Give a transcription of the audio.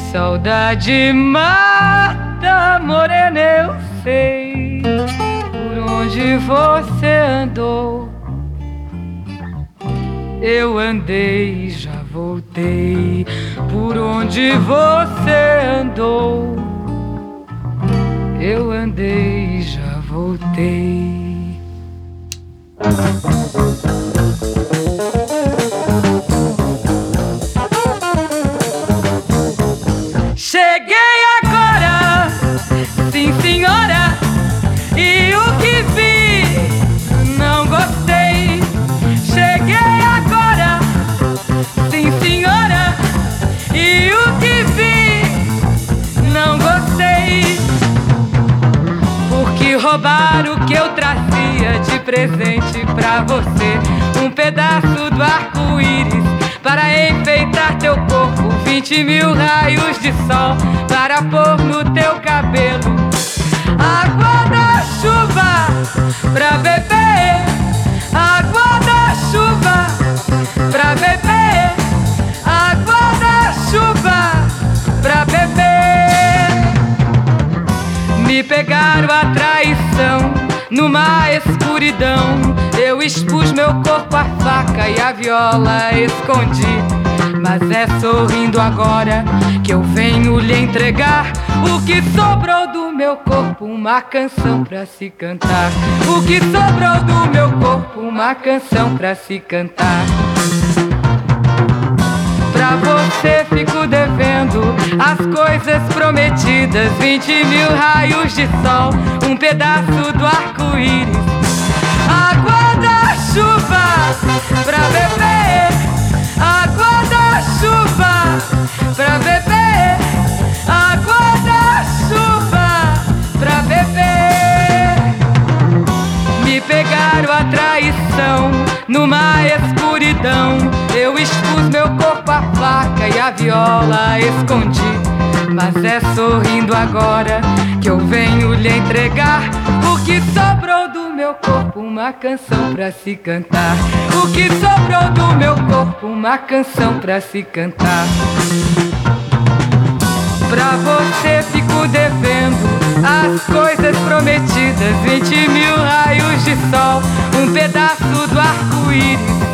Saudade mata, morena, eu sei por onde você andou. Eu andei e já voltei por onde você andou. Eu andei e já voltei. Cheguei agora, sim senhora, e o que vi não gostei. Cheguei agora, sim senhora, e o que vi não gostei. Porque roubaram o que eu trazia de presente pra você, um pedaço do arco-íris para enfeitar teu corpo, 20 mil raios de sol para pôr no teu cabelo, água da chuva pra beber, água da chuva pra beber, água da chuva pra beber. Me pegaram a traição numa escuridão, eu expus meu corpo à faca e a viola escondi. Mas é sorrindo agora que eu venho lhe entregar o que sobrou do meu corpo, uma canção pra se cantar. O que sobrou do meu corpo, uma canção pra se cantar. Pra você fico devendo as coisas prometidas, 20 mil raios de sol, um pedaço do arco-íris, água da chuva pra beber, água da chuva pra beber, água da chuva pra beber. Me pegaram a traição numa escuridão, eu expus meu corpo à faca e a viola escondi. Mas é sorrindo agora que eu venho lhe entregar o que sobrou do meu corpo, uma canção pra se cantar. O que sobrou do meu corpo, uma canção pra se cantar. Pra você fico devendo as coisas prometidas, 20 mil raios de sol, um pedaço do arco-íris,